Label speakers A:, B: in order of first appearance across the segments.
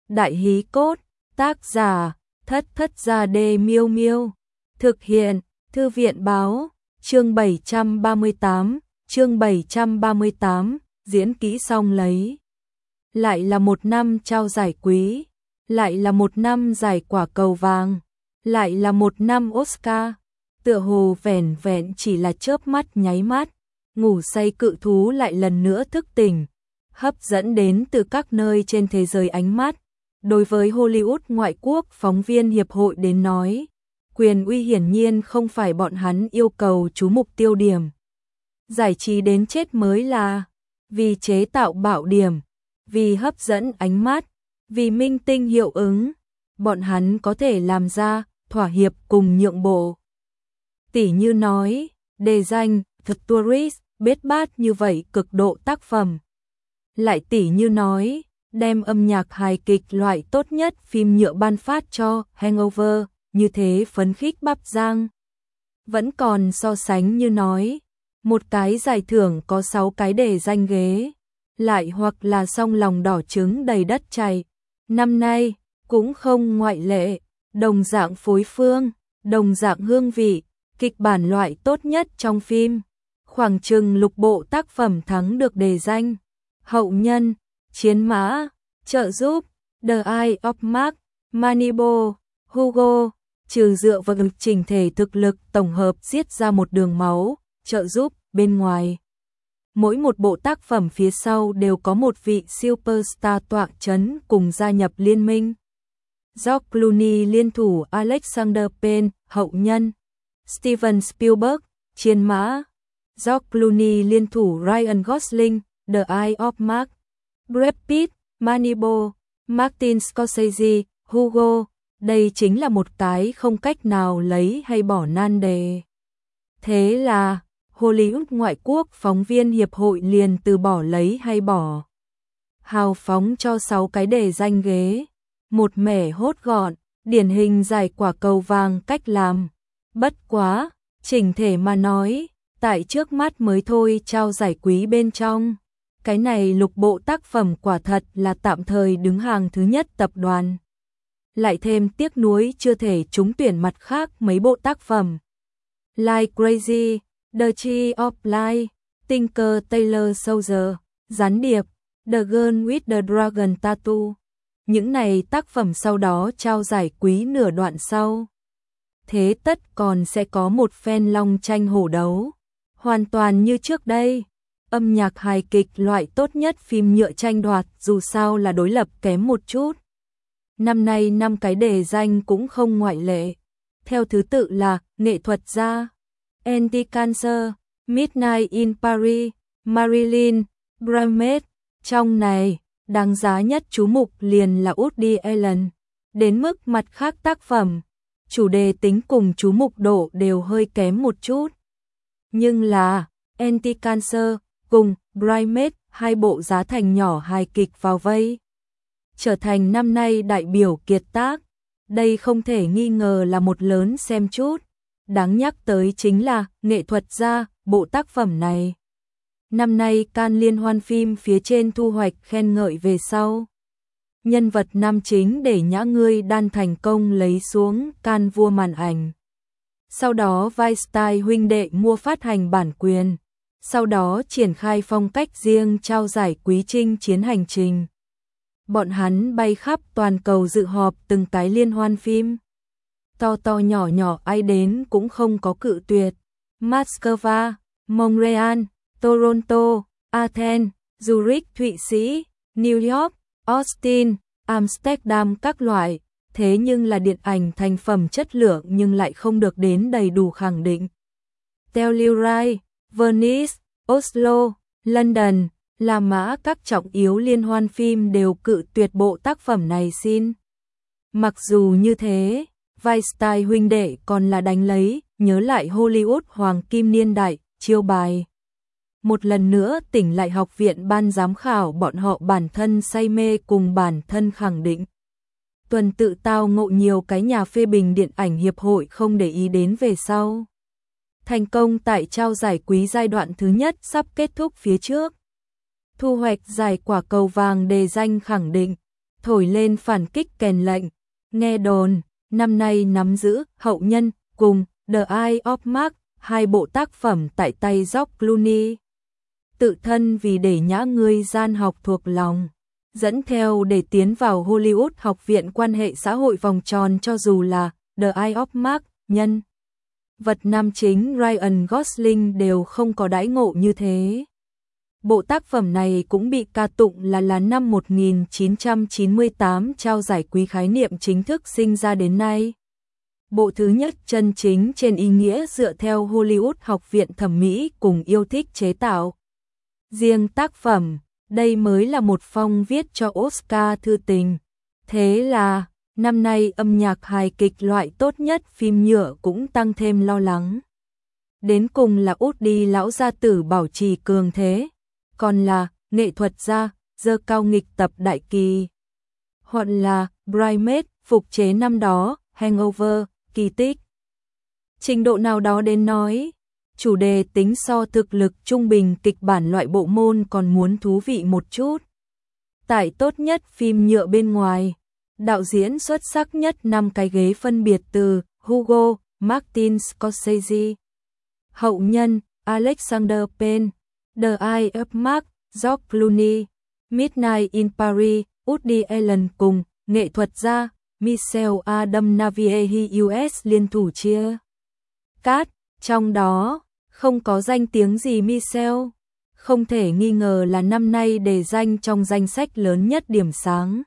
A: Đại hí cốt, tác giả, Thất Thất Gia Đê Miêu Miêu. Thực hiện, Thư viện báo, chương 738, diễn kỹ xong lấy. Lại là một năm trao giải quý, lại là một năm giải quả cầu vàng, lại là một năm Oscar. Tựa hồ vẻn vẹn chỉ là chớp mắt nháy mắt, ngủ say cự thú lại lần nữa thức tỉnh, hấp dẫn đến từ các nơi trên thế giới ánh mắt. Đối với Hollywood ngoại quốc phóng viên hiệp hội đến nói, quyền uy hiển nhiên không phải bọn hắn yêu cầu chú mục tiêu điểm. Giải trí đến chết mới là vì chế tạo bạo điểm, vì hấp dẫn ánh mắt, vì minh tinh hiệu ứng, bọn hắn có thể làm ra thỏa hiệp cùng nhượng bộ. Tỉ như nói, đề danh The Tourist, bết bát như vậy cực độ tác phẩm. Lại tỉ như nói, đem âm nhạc hài kịch loại tốt nhất phim nhựa ban phát cho Hangover, như thế phấn khích bắp giang. Vẫn còn so sánh như nói, một cái giải thưởng có 6 cái đề danh ghế, lại hoặc là song lòng đỏ trứng đầy đất chảy. Năm nay, cũng không ngoại lệ, đồng dạng phối phương, đồng dạng hương vị, kịch bản loại tốt nhất trong phim. Khoảng chừng lục bộ tác phẩm thắng được đề danh. Hậu nhân, Chiến mã, Trợ giúp, The Eye of Mark, Moneyball, Hugo, trừ dựa vào trình thể thực lực tổng hợp giết ra một đường máu, trợ giúp bên ngoài. Mỗi một bộ tác phẩm phía sau đều có một vị superstar tọa chấn cùng gia nhập liên minh. George Clooney liên thủ Alexander Payne, hậu nhân. Steven Spielberg, Chiến mã. George Clooney liên thủ Ryan Gosling, The Eye of Mark. Brad Pitt, Moneyball, Martin Scorsese, Hugo. Đây chính là một cái không cách nào lấy hay bỏ nan đề. Thế là Hollywood ngoại quốc phóng viên hiệp hội liền từ bỏ lấy hay bỏ. Hào phóng cho 6 cái đề danh ghế, một mẻ hốt gọn, điển hình giải quả cầu vàng cách làm. Bất quá, chỉnh thể mà nói, tại trước mắt mới thôi trao giải quý bên trong. Cái này lục bộ tác phẩm quả thật là tạm thời đứng hàng thứ nhất tập đoàn. Lại thêm tiếc nuối chưa thể trúng tuyển mặt khác mấy bộ tác phẩm. Like Crazy, The Tree of Life, Tinker Tailor Soldier, Gián điệp, The Girl with the Dragon Tattoo. Những này tác phẩm sau đó trao giải quý nửa đoạn sau. Thế tất còn sẽ có một phen long tranh hổ đấu. Hoàn toàn như trước đây. Âm nhạc hài kịch loại tốt nhất phim nhựa tranh đoạt dù sao là đối lập kém một chút. Năm nay 5 cái đề danh cũng không ngoại lệ. Theo thứ tự là nghệ thuật gia, Anti-Cancer, Midnight in Paris, Marilyn, Bramet. Trong này, đáng giá nhất chú mục liền là Woody Allen. Đến mức mặt khác tác phẩm, chủ đề tính cùng chú mục độ đều hơi kém một chút. Nhưng là Anti-Cancer cùng Bramet, hai bộ giá thành nhỏ hài kịch vào vây, trở thành năm nay đại biểu kiệt tác. Đây không thể nghi ngờ là một lớn xem chút. Đáng nhắc tới chính là nghệ thuật gia, bộ tác phẩm này. Năm nay Cannes liên hoan phim phía trên thu hoạch khen ngợi về sau. Nhân vật nam chính để nhã ngươi đan thành công lấy xuống Cannes vua màn ảnh. Sau đó Weinstein huynh đệ mua phát hành bản quyền. Sau đó triển khai phong cách riêng trao giải quý chinh chiến hành trình. Bọn hắn bay khắp toàn cầu dự họp từng cái liên hoan phim. To to nhỏ nhỏ ai đến cũng không có cự tuyệt. Moscow, Montreal, Toronto, Athens, Zurich, Thụy Sĩ, New York, Austin, Amsterdam các loại. Thế nhưng là điện ảnh thành phẩm chất lượng nhưng lại không được đến đầy đủ khẳng định. Telluride, Venice, Oslo, London, La Mã các trọng yếu liên hoan phim đều cự tuyệt bộ tác phẩm này xin. Mặc dù như thế, Weinstein huynh đệ còn là đánh lấy, nhớ lại Hollywood hoàng kim niên đại, chiêu bài. Một lần nữa tỉnh lại học viện ban giám khảo bọn họ bản thân say mê cùng bản thân khẳng định. Tuần tự tao ngộ nhiều cái nhà phê bình điện ảnh hiệp hội không để ý đến về sau. Thành công tại trao giải quý giai đoạn thứ nhất sắp kết thúc phía trước. Thu hoạch giải quả cầu vàng đề danh khẳng định. thổi lên phản kích kèn lệnh. Nghe đồn, năm nay nắm giữ Hậu Nhân cùng The Eye of Mark, hai bộ tác phẩm tại tay George Clooney. Tự thân vì để nhã ngươi gian học thuộc lòng, dẫn theo để tiến vào Hollywood học viện quan hệ xã hội vòng tròn, cho dù là The Eye of Mark, nhân vật nam chính Ryan Gosling đều không có đãi ngộ như thế. Bộ tác phẩm này cũng bị ca tụng là năm 1998 trao giải quý khái niệm chính thức sinh ra đến nay. Bộ thứ nhất chân chính trên ý nghĩa dựa theo Hollywood học viện thẩm mỹ cùng yêu thích chế tạo. Riêng tác phẩm, đây mới là một phong viết cho Oscar thư tình. Thế là, năm nay âm nhạc hài kịch loại tốt nhất phim nhựa cũng tăng thêm lo lắng. Đến cùng là Woody lão gia tử bảo trì cường thế, còn là nghệ thuật gia dơ cao nghịch tập đại kỳ. Hoặc là Bridesmaids phục chế năm đó, Hangover, kỳ tích. Trình độ nào đó đến nói, chủ đề tính so thực lực trung bình kịch bản loại bộ môn còn muốn thú vị một chút. Tại tốt nhất phim nhựa bên ngoài, đạo diễn xuất sắc nhất 5 cái ghế phân biệt từ Hugo, Martin Scorsese, Hậu Nhân, Alexander Payne, The Eye of Mark, George Clooney, Midnight in Paris, Woody Allen cùng nghệ thuật gia Michelle Adam Naviehi US liên thủ chia cát, trong đó không có danh tiếng gì Michelle, không thể nghi ngờ là năm nay đề danh trong danh sách lớn nhất điểm sáng.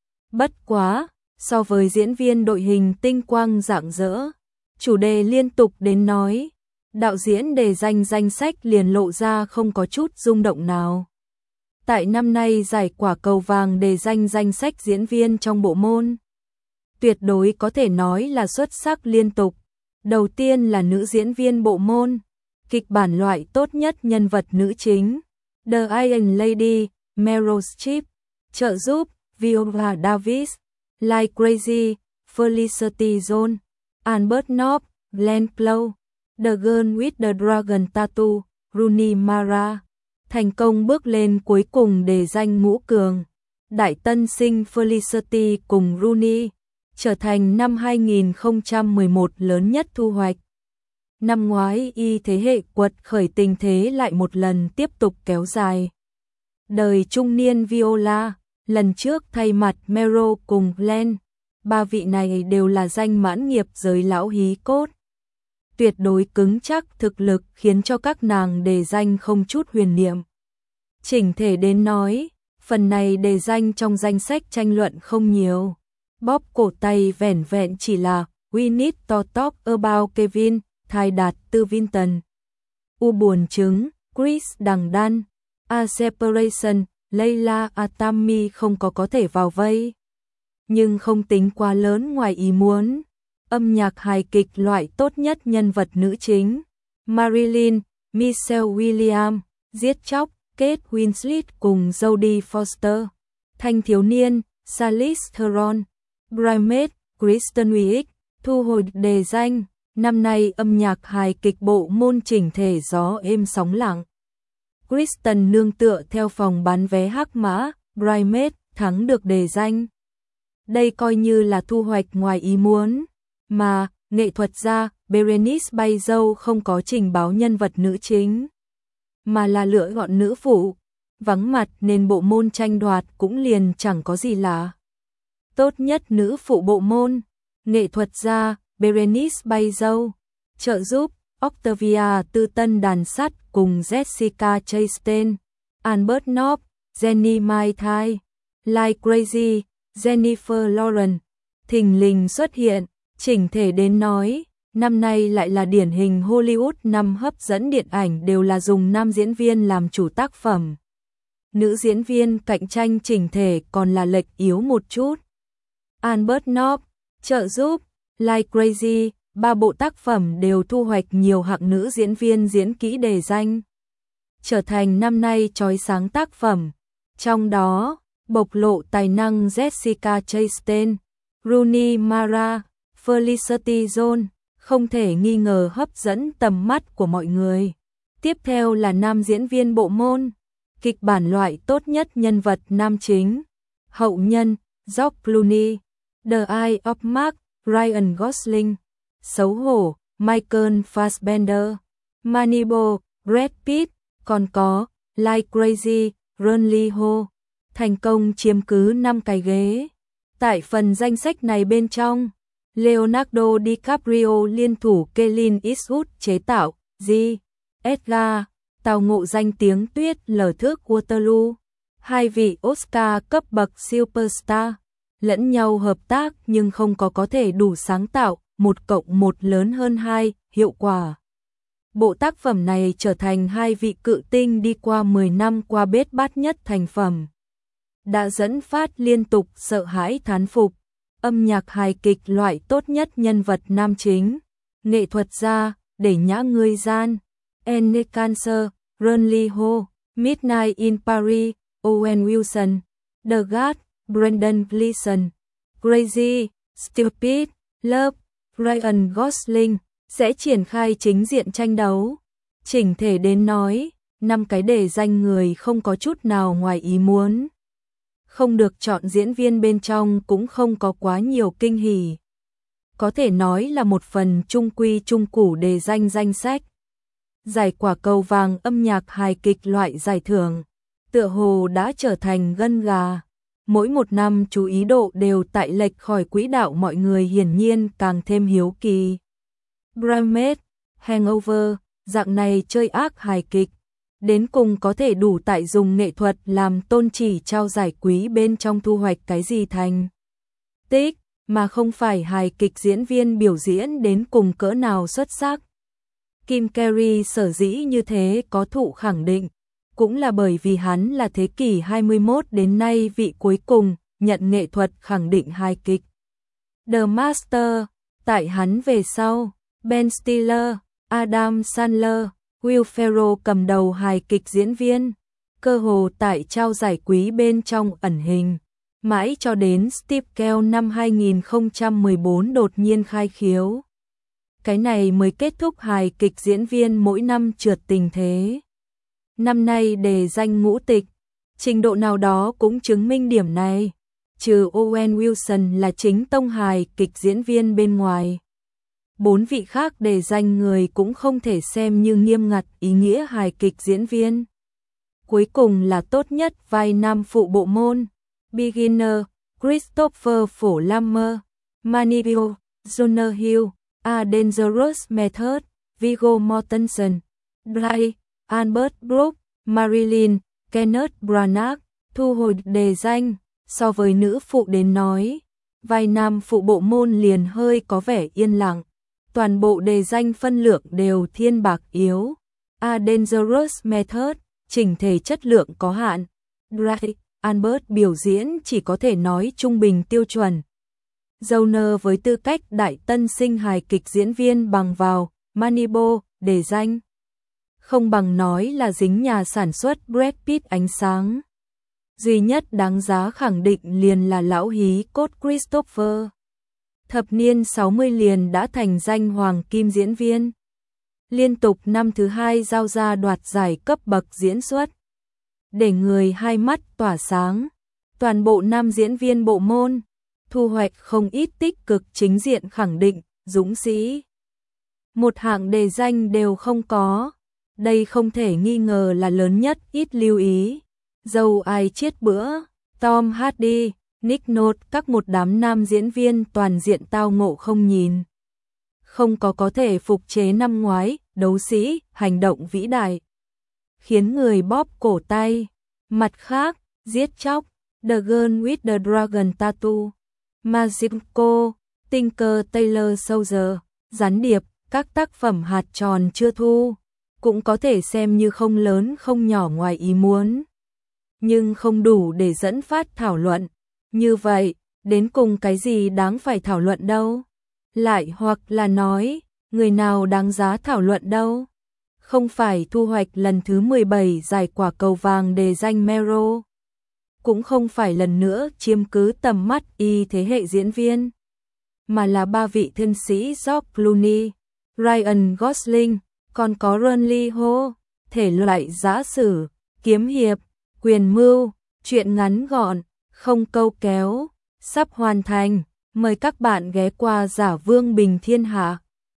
A: Bất quá, so với diễn viên đội hình tinh quang rạng rỡ, chủ đề liên tục đến nói, đạo diễn đề danh danh sách liền lộ ra không có chút rung động nào. Tại năm nay giải quả cầu vàng đề danh danh sách diễn viên trong bộ môn, tuyệt đối có thể nói là xuất sắc liên tục. Đầu tiên là nữ diễn viên bộ môn, kịch bản loại tốt nhất nhân vật nữ chính, The Iron Lady, Meryl Streep, trợ giúp, Viola Davis, Like Crazy, Felicity Jones, Albert Nobbs, Glenn Close, The Girl with the Dragon Tattoo, Rooney Mara, thành công bước lên cuối cùng để danh ngũ cường. Đại tân sinh Felicity cùng Rooney, trở thành năm 2011 lớn nhất thu hoạch. Năm ngoái y thế hệ quật khởi tình thế lại một lần tiếp tục kéo dài. Đời trung niên Viola, lần trước thay mặt Meryl cùng Glenn, ba vị này đều là danh mãn nghiệp giới lão hí cốt. Tuyệt đối cứng chắc thực lực khiến cho các nàng đề danh không chút huyền niệm. Chỉnh thể đến nói, phần này đề danh trong danh sách tranh luận không nhiều. Bóp cổ tay vẻn vẹn chỉ là We Need to Talk About Kevin, Thai Đạt Tư Vinton. U buồn trứng, Chris Đằng Đan, A Separation, Layla Atami không có thể vào vây. Nhưng không tính quá lớn ngoài ý muốn. Âm nhạc hài kịch loại tốt nhất nhân vật nữ chính, Marilyn, Michelle Williams, giết chóc, Kate Winslet cùng Jodie Foster. Thanh thiếu niên, Charlize Theron, Bridesmaids, Kristen Wiig, thu hồi đề danh. Năm nay âm nhạc hài kịch bộ môn chỉnh thể gió êm sóng lặng. Kristen nương tựa theo phòng bán vé hắc mã, Bridesmaids thắng được đề danh. Đây coi như là thu hoạch ngoài ý muốn. Mà, nghệ thuật gia, Berenice Bejo không có trình báo nhân vật nữ chính, mà là lựa gọn nữ phụ, vắng mặt nên bộ môn tranh đoạt cũng liền chẳng có gì lạ. Tốt nhất nữ phụ bộ môn, nghệ thuật gia, Berenice Bejo, trợ giúp, Octavia Tư Tân đàn sắt cùng Jessica Chastain, Albert Nobbs, Jenny Mai Tai, Like Crazy, Jennifer Lawrence, thình lình xuất hiện. Chỉnh thể đến nói, năm nay lại là điển hình Hollywood năm hấp dẫn điện ảnh đều là dùng nam diễn viên làm chủ tác phẩm. Nữ diễn viên cạnh tranh chỉnh thể còn là lệch yếu một chút. Albert Nobbs, trợ giúp, Like Crazy, ba bộ tác phẩm đều thu hoạch nhiều hạng nữ diễn viên diễn kỹ đề danh. Trở thành năm nay chói sáng tác phẩm. Trong đó, bộc lộ tài năng Jessica Chastain, Rooney Mara, Felicity Jones, không thể nghi ngờ hấp dẫn tầm mắt của mọi người. Tiếp theo là nam diễn viên bộ môn, kịch bản loại tốt nhất nhân vật nam chính, Hậu Nhân, George Clooney, The Eye of Mark, Ryan Gosling, xấu hổ, Michael Fassbender, Moneyball, Brad Pitt, còn có Like Crazy, Ron Lee Ho, thành công chiếm cứ 5 cái ghế. Tại phần danh sách này bên trong, Leonardo DiCaprio liên thủ Clint Eastwood chế tạo G. Edgar, Tàu ngộ danh tiếng tuyết lở thước Waterloo, hai vị Oscar cấp bậc superstar, lẫn nhau hợp tác nhưng không có thể đủ sáng tạo, 1+1 lớn hơn 2, hiệu quả. Bộ tác phẩm này trở thành hai vị cự tinh đi qua 10 năm qua bết bát nhất thành phẩm. Đã dẫn phát liên tục sợ hãi thán phục, âm nhạc hài kịch loại tốt nhất nhân vật nam chính, nghệ thuật gia, để nhã người gian, Anne Cancer, Ron Lee Ho, Midnight in Paris, Owen Wilson, The Guard, Brendan Gleeson, Crazy, Stupid, Love, Ryan Gosling, sẽ triển khai chính diện tranh đấu. Chỉnh thể đến nói, 5 cái đề danh người không có chút nào ngoài ý muốn. Không được chọn diễn viên bên trong cũng không có quá nhiều kinh hỉ. Có thể nói là một phần trung quy trung củ đề danh danh sách. Giải quả cầu vàng âm nhạc hài kịch loại giải thưởng, tựa hồ đã trở thành gân gà. Mỗi một năm chú ý độ đều tại lệch khỏi quỹ đạo, mọi người hiển nhiên càng thêm hiếu kỳ. Bramet, Hangover, dạng này chơi ác hài kịch, đến cùng có thể đủ tại dùng nghệ thuật làm tôn chỉ trao giải quý bên trong thu hoạch cái gì thành tích, mà không phải hài kịch diễn viên biểu diễn đến cùng cỡ nào xuất sắc. Kim Carrey sở dĩ như thế có thụ khẳng định, cũng là bởi vì hắn là thế kỷ 21 đến nay vị cuối cùng nhận nghệ thuật khẳng định hài kịch. The Master, tại hắn về sau, Ben Stiller, Adam Sandler, Will Ferrell cầm đầu hài kịch diễn viên, cơ hồ tại trao giải quý bên trong ẩn hình, mãi cho đến Steve Carell năm 2014 đột nhiên khai khiếu. Cái này mới kết thúc hài kịch diễn viên mỗi năm trượt tình thế. Năm nay đề danh ngũ tịch, trình độ nào đó cũng chứng minh điểm này, trừ Owen Wilson là chính tông hài kịch diễn viên bên ngoài. 4 vị khác đề danh người cũng không thể xem như nghiêm ngặt ý nghĩa hài kịch diễn viên. Cuối cùng là tốt nhất vai nam phụ bộ môn, Beginner, Christopher Plummer, Manibio, Jonah Hill, A Dangerous Method, Viggo Mortensen, Bly, Albert Brooks, Marilyn, Kenneth Branagh. Thu hồi đề danh, so với nữ phụ đến nói, vai nam phụ bộ môn liền hơi có vẻ yên lặng. Toàn bộ đề danh phân lượng đều thiên bạc yếu. A Dangerous Method, chỉnh thể chất lượng có hạn. Bly, Albert biểu diễn chỉ có thể nói trung bình tiêu chuẩn. Jonah với tư cách đại tân sinh hài kịch diễn viên bằng vào Moneyball, đề danh. Không bằng nói là dính nhà sản xuất Brad Pitt ánh sáng. Duy nhất đáng giá khẳng định liền là lão hí cốt Christopher. Thập niên 60 liền đã thành danh hoàng kim diễn viên. Liên tục năm thứ 2 giao ra đoạt giải cấp bậc diễn xuất. Để người hai mắt tỏa sáng. Toàn bộ nam diễn viên bộ môn, thu hoạch không ít tích cực chính diện khẳng định, dũng sĩ. Một hạng đề danh đều không có. Đây không thể nghi ngờ là lớn nhất ít lưu ý. Dâu ai chết bữa, Tom Hardy, Nick Nolte, các một đám nam diễn viên toàn diện tao ngộ không nhìn. Không có thể phục chế năm ngoái, đấu sĩ, hành động vĩ đại. Khiến người bóp cổ tay. Mặt khác, giết chóc, The Girl with the Dragon Tattoo, Magico, Tinker Tailor Soldier, gián điệp, các tác phẩm hạt tròn chưa thu, cũng có thể xem như không lớn không nhỏ ngoài ý muốn. Nhưng không đủ để dẫn phát thảo luận. Như vậy, đến cùng cái gì đáng phải thảo luận đâu? Lại hoặc là nói, người nào đáng giá thảo luận đâu? Không phải thu hoạch lần thứ 17 giải quả cầu vàng đề danh Meryl. Cũng không phải lần nữa chiếm cứ tầm mắt y thế hệ diễn viên. Mà là 3 vị thiên sĩ George Clooney, Ryan Gosling, còn có Ron Lee Ho. Thể loại giã sử, kiếm hiệp, quyền mưu, truyện ngắn gọn, không câu kéo, sắp hoàn thành. Mời các bạn ghé qua Giả Vương Bình Thiên Hạ.